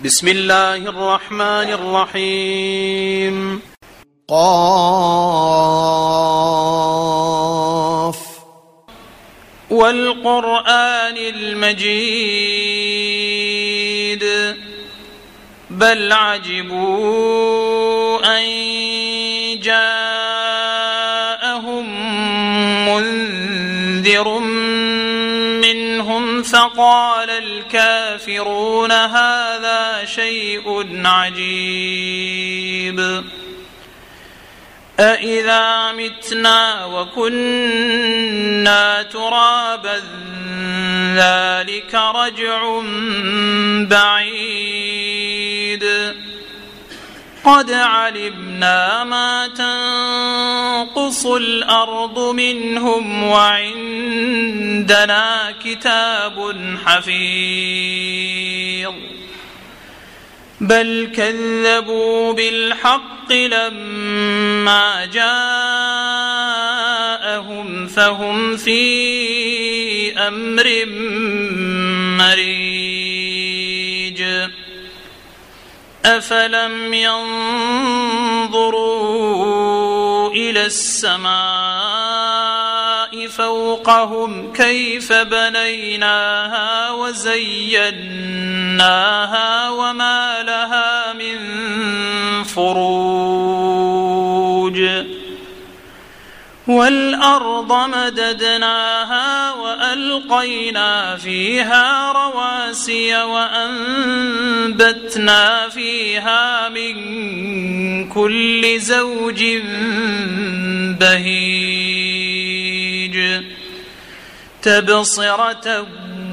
بسم الله الرحمن الرحيم. قاف والقرآن المجيد بل عجبوا أن جاءهم منذر منهم فقال الكافرون هذا شيء عجيب أإذا متنا وكنا ترابا ذلك رجع بعيد قد علمنا ما تنقص الأرض منهم وعندنا كتاب حفيظ بل كذبوا بالحق لما جاءهم فهم في أمر مريج أفلم ينظروا إلى السماء فوقهم كيف بنيناها وزيناها وما لها من فروج والأرض مددناها وألقينا فيها رواسي وأنبتنا فيها من كل زوج بهيج تبصرة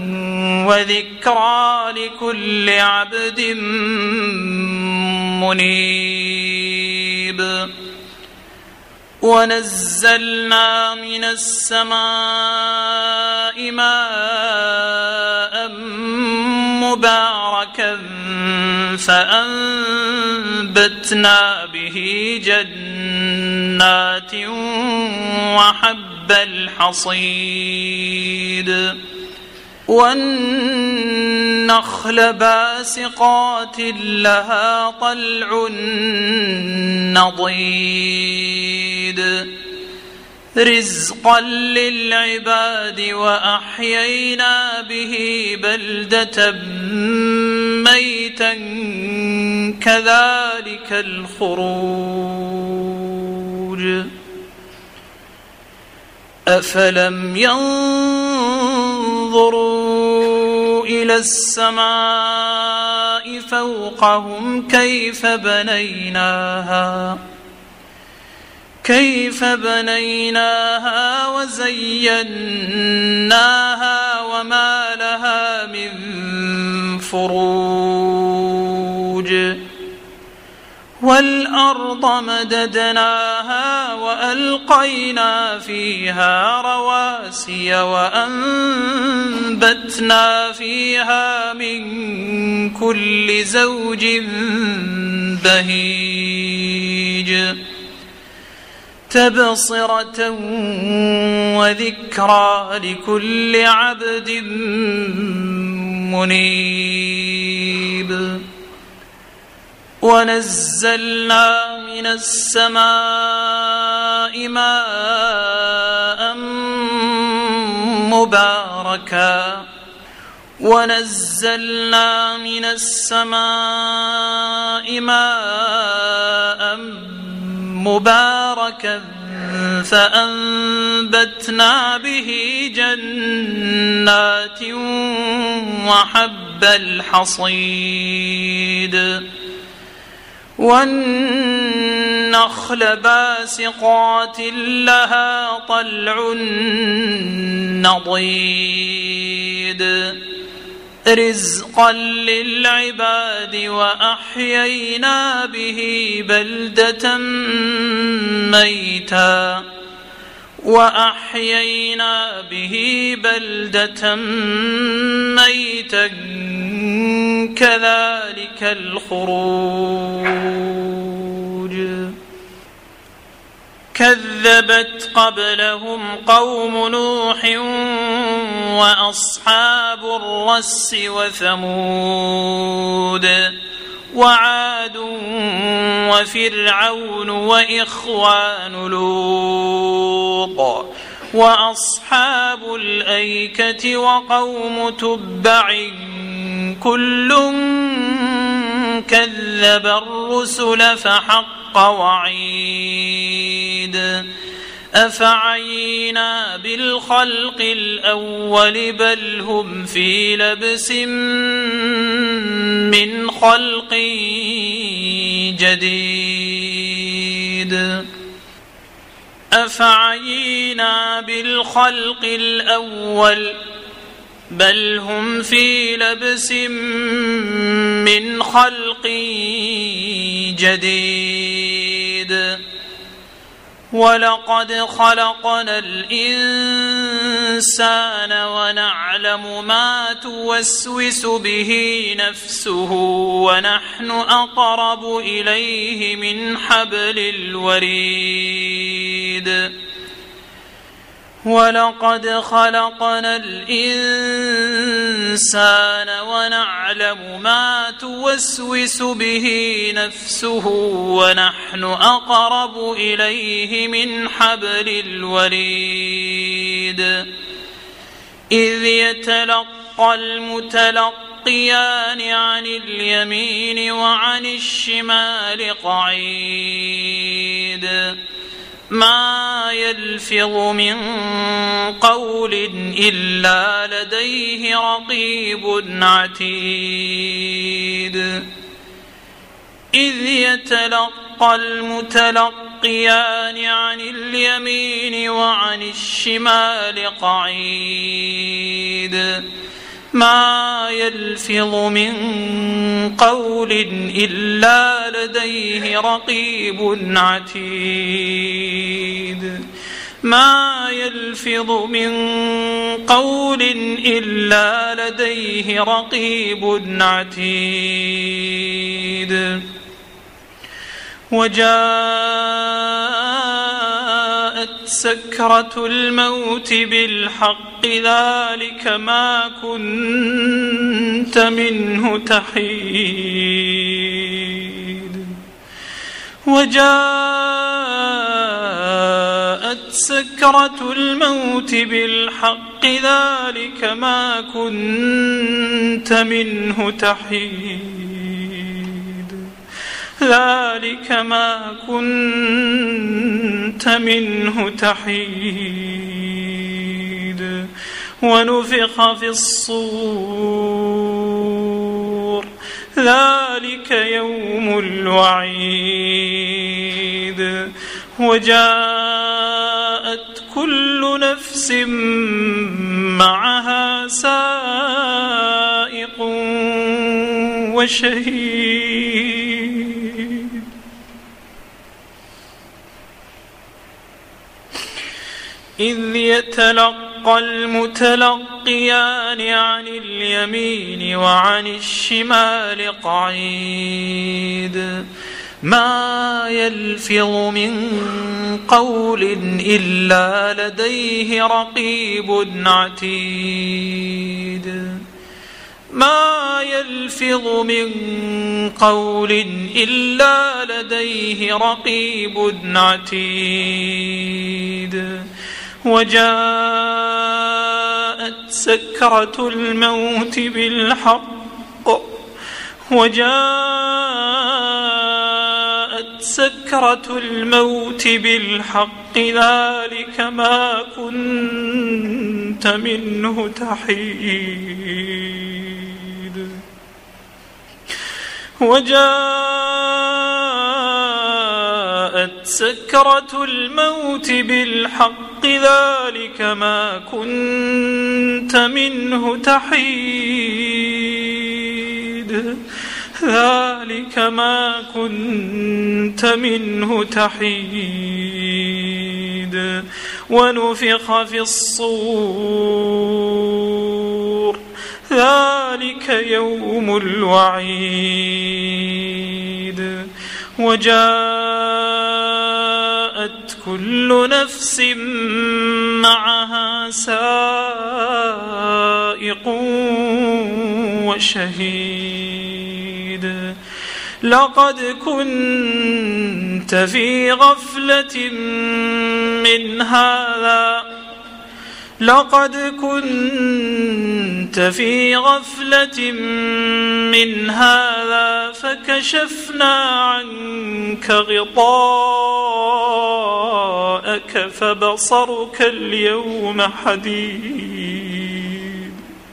وذكرى لكل عبد منيب ونزلنا من السماء ماء مباركا فأنبتنا به جنات وحب الحصيد والنخل باسقات لها طلع نضيد رزقا للعباد وأحيينا به بلدة ميتا كذلك الخروج أفلم ينظروا إلى السماء فوقهم كيف بنيناها وزيناها وما لها من فروج والأرض مددناها وألقينا فيها رواسي وأنبتنا فيها من كل زوج بهيج تبصرة وذكرى لكل عبد منيب ونزلنا من السماء ماء مباركا فأنبتنا به جنات وحب الحصيد والنخل باسقات لها طلع نضيد رزقا للعباد وأحيينا به بلدة ميتا كذلك الخروج كذبت قبلهم قوم نوح وأصحاب الرس وثمود وعاد وفرعون وإخوان لوط وأصحاب الأيكة وقوم تبع كل كذب الرسل فحق وعيد أفعينا بالخلق الأول بل هم في لبس من خلق جديد أفعينا بالخلق الأول بل هم في لبس من خلق جديد ولقد خلقنا الإنسان ونعلم ما توسوس به نفسه ونحن أقرب إليه من حبل الوريد ولقد خلقنا الإنسان ونعلم ما توسوس به نفسه ونحن أقرب إليه من حبل الوريد إذ يتلقى المتلقيان عن اليمين وعن الشمال قعيد ما يلفظ من قول إلا لديه رقيب عتيد إذ يتلقى المتلقيان عن اليمين وعن الشمال قعيد ما يلفظ من قول إلا لديه رقيب عتيد ما يلفظ من قول إلا لديه رقيب عتيد وجاءت سكرة الموت بالحق ذلك ما كنت منه تحيد وجاءت سكرة الموت بالحق ذلك ما كنت منه تحيد ذلك ما كنت منه تحيد ونفخ في الصور ذلك يوم الوعيد وجاءت كل نفس معها سائق وشهيد إذ يتلقى المتلقيان عن اليمين وعن الشمال قعيد ما يلفظ من قول إلا لديه رقيب عتيد ما يلفظ من قول إلا لديه رقيب عتيد وجاءت سكرة الموت بالحق وجاءت سكرة الموت بالحق ذلك ما كنت منه تحيد وجاءت سكرة الموت بالحق ذلك ما كنت منه تحيد ذلك ما كنت منه تحيد ونفخ في الصور ذلك يوم الوعيد وجاءت كل نفس معها سائق وشهيد لقد كنت في غفلة من هذا فكشفنا عنك غطاءك فبصرك اليوم حديد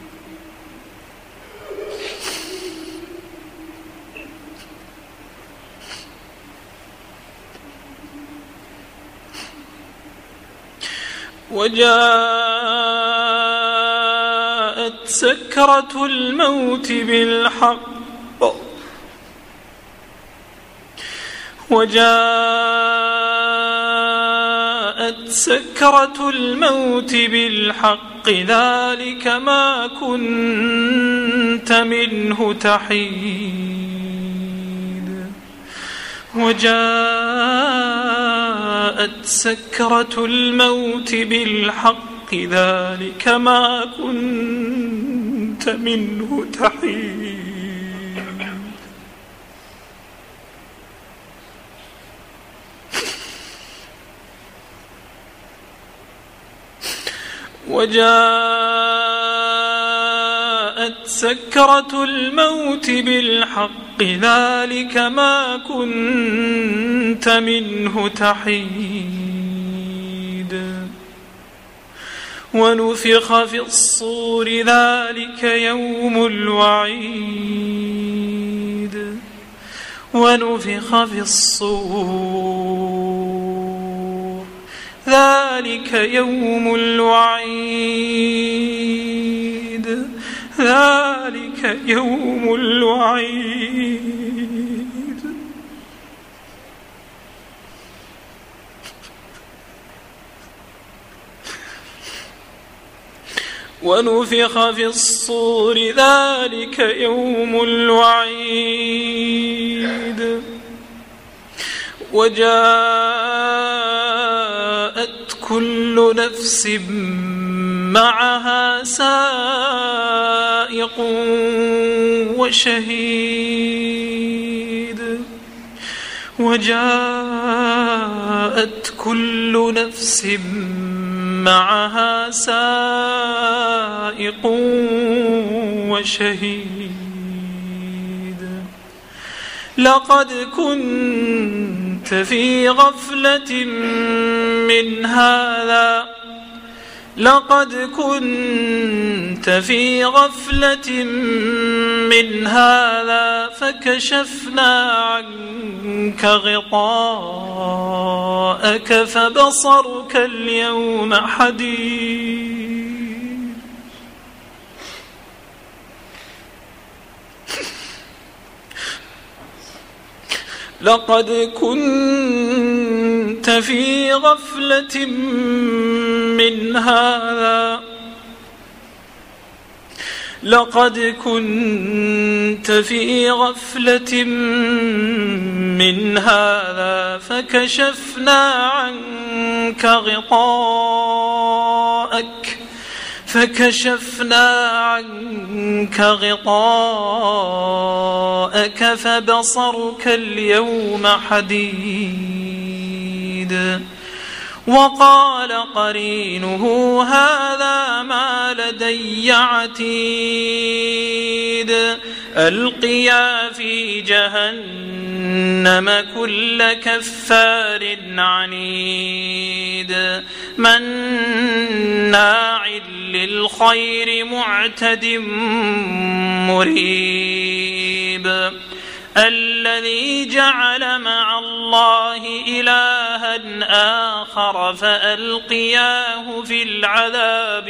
وجاءت سكرة الموت بالحق ذلك ما كنت منه تحيد وجاءت سكرة الموت بالحق ذلك ما كنت منه تحيد وجاءت سكرة الموت بالحق ذلك ما كنت منه تحيد ونفخ في الصور ذلك يوم الوعيد ونفخ في الصور ذلك يوم الوعيد ذلك يوم الوعيد ونفخ في الصور ذلك يوم الوعيد وجاءت كل نفس معها سائق وشهيد وجاءت كل نفس معها سائق وشهيد لقد كنت في غفلة من هذا فكشفنا عنك غطاءك فبصرك اليوم حديد لقد كنت في غفلة من هذا فكشفنا عنك غطاءك فبصرك اليوم حديد وقال قرينه هذا ما لدي عتيد ألقيا في جهنم كل كفار عنيد مناع للخير معتد مريب الذي جعل مع الله إلها آخر فألقياه في العذاب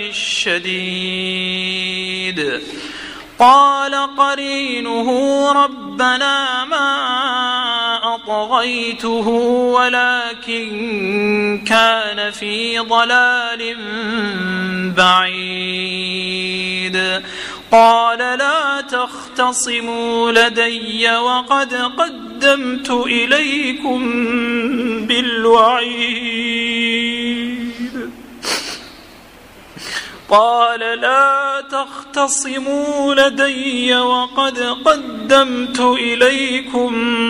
الشديد قال قرينه ربنا ما أطغيته ولكن كان في ضلال بعيد قال لا تختصموا لدي وقد قدمت قدمت إليكم بالوعيد قال لا تختصموا لدي وقد قدمت إليكم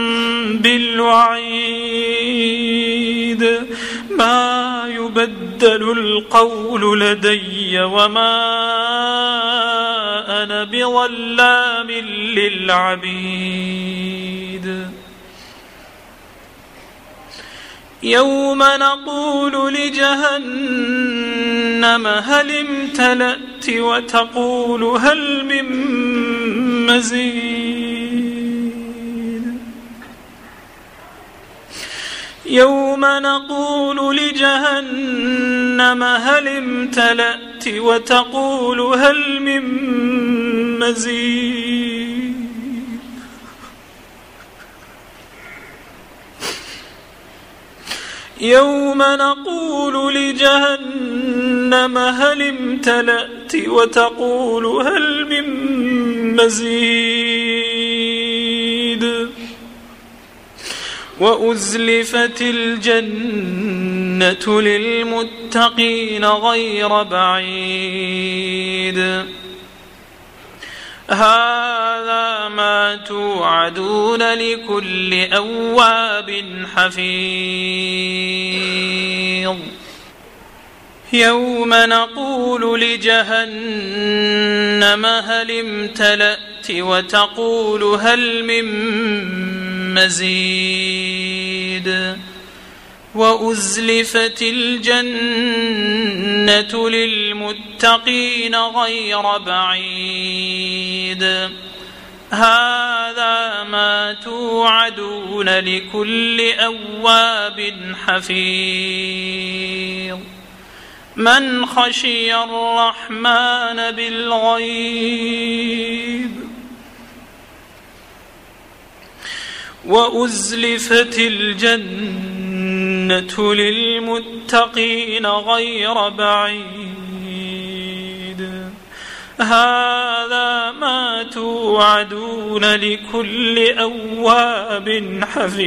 بالوعيد ما يبدل القول لدي وما أنا بظلام للعبيد يوم نقول لجهنم هل امتلأت وتقول هل من مزيد يوم نقول لجهنم هل امتلأت وتقول هل من مزيد يوم نقول لجهنم هل امتلأت وتقول هل من مزيد وأزلفت الجنة للمتقين غير بعيد هذا ما توعدون لكل أواب حفيظ يوم نقول لجهنم هل امتلأت وتقول هل من مزيد وأزلفت الجنة للمتقين غير بعيد هذا ما توعدون لكل أواب حفيظ من خشي الرحمن بالغيب وأزلفت الجنة للمتقين غير بعيد هذا ما توعدون لكل أواب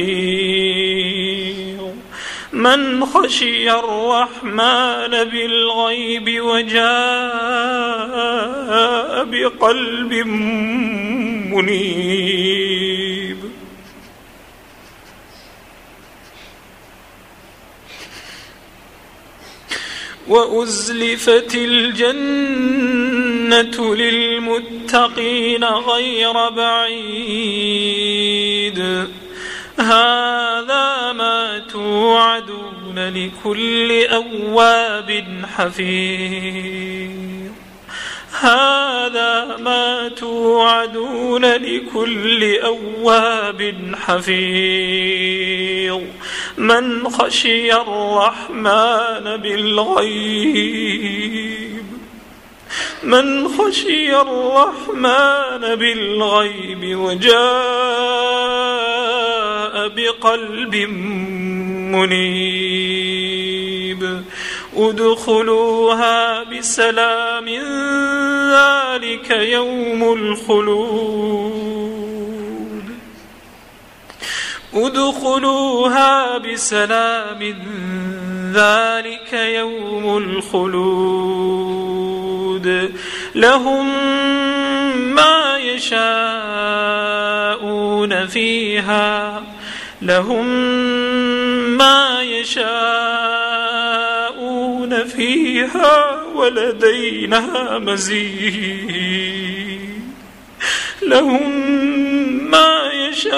حفيظ من خشي الرحمن بالغيب وجاء بقلب منيب وأزلفت الجنة للمتقين غير بعيد هذا ما توعدون لكل أواب حفيظ هذا ما توعدون لكل أواب حفيظ من خشي الرحمن بالغيب من خشي الرحمن بالغيب وجاء بقلب منيب ادخلوها بسلام ذلك يوم الخلود ادخلوها بسلام ذلك يوم الخلود لهم ما يشاءون فيها لهم ما يشاءون فيها ولدينا مزيد لهم ما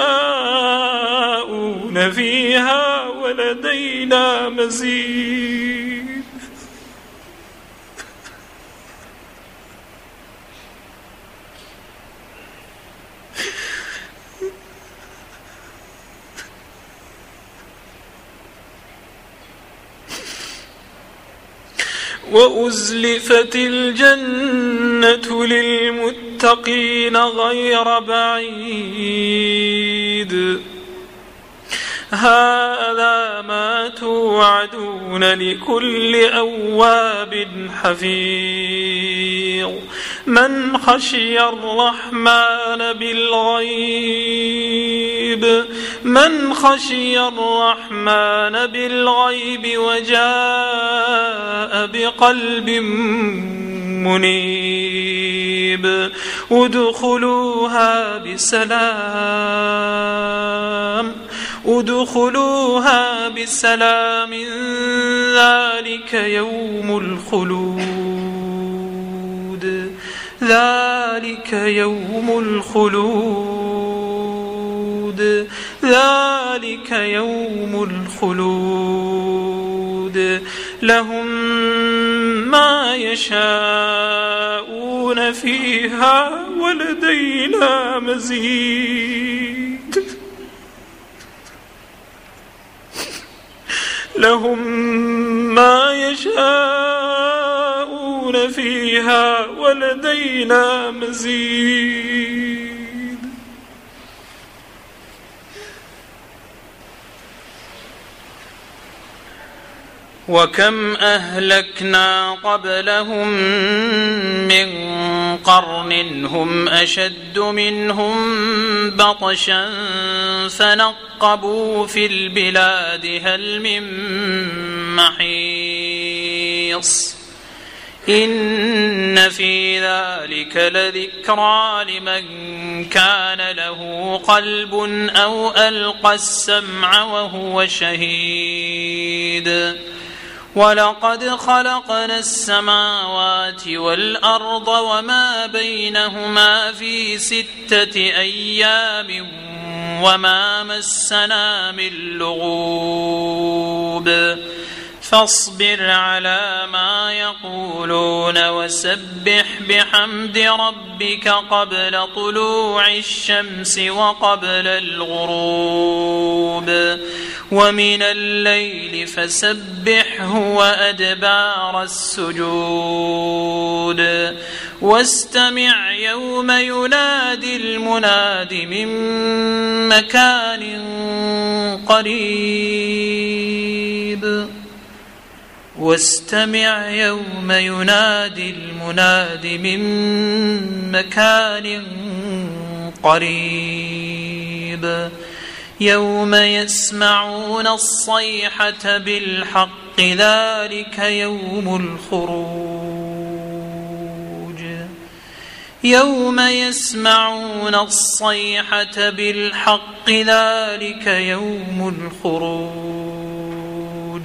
يشاءون فيها ولدينا مزيد وأزلفت الجنة للمتقين غير بعيد هذا ما توعدون لكل أواب حفيظ من خشي الرحمن بالغيب منيب من خشي الرحمن بالغيب وجاء بقلب منيب ادخلوها بسلام ذلك يوم الخلود ذلك يوم الخلود لهم ما يشاءون فيها ولدينا مزيد لهم ما يشاءون فيها ولدينا مزيد وكم أهلكنا قبلهم من قرن هم أشد منهم بطشا فنقبوا في البلاد هل من محيص إن في ذلك لذكرى لمن كان له قلب أو ألقى السمع وهو شهيد ولقد خلقنا السماوات والأرض وما بينهما في 6 أيام وما مسنا من لغوب فاصبر على ما يقولون وسبح بحمد ربك قبل طلوع الشمس وقبل الغروب ومن الليل فسبحه وأدبار السجود واستمع يوم ينادي المناد من مكان قريب واستمع يوم ينادي المناد من مكان قريب يوم يسمعون الصيحة بالحق ذلك يوم الخروج يوم يسمعون الصيحة بالحق ذلك يوم الخروج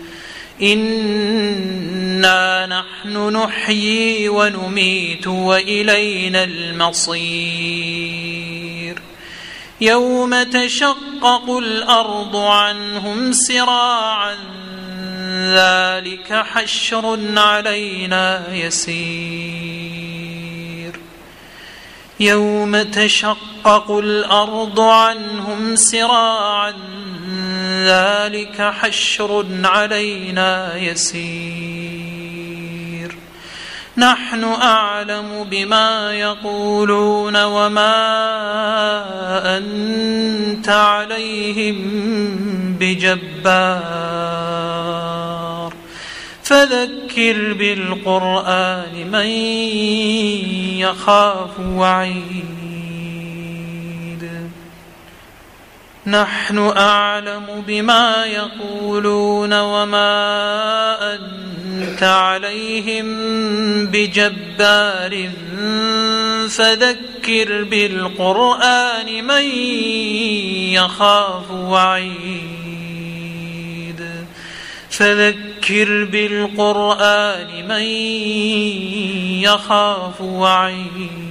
إنا نحن نحيي ونميت وإلينا المصير يوم تشقق الأرض عنهم سراعا ذلك حشر علينا يسير يوم تشقق الأرض عنهم سراعا ذلك حشر علينا يسير نحن أعلم بما يقولون وما أنت عليهم بجبار فذكر بالقرآن من يخاف وعيد نحن أعلم بما يقولون وما أنت عليهم بجبار فذكر بالقرآن من يخاف وعيد فذكر بالقرآن من يخاف وعيد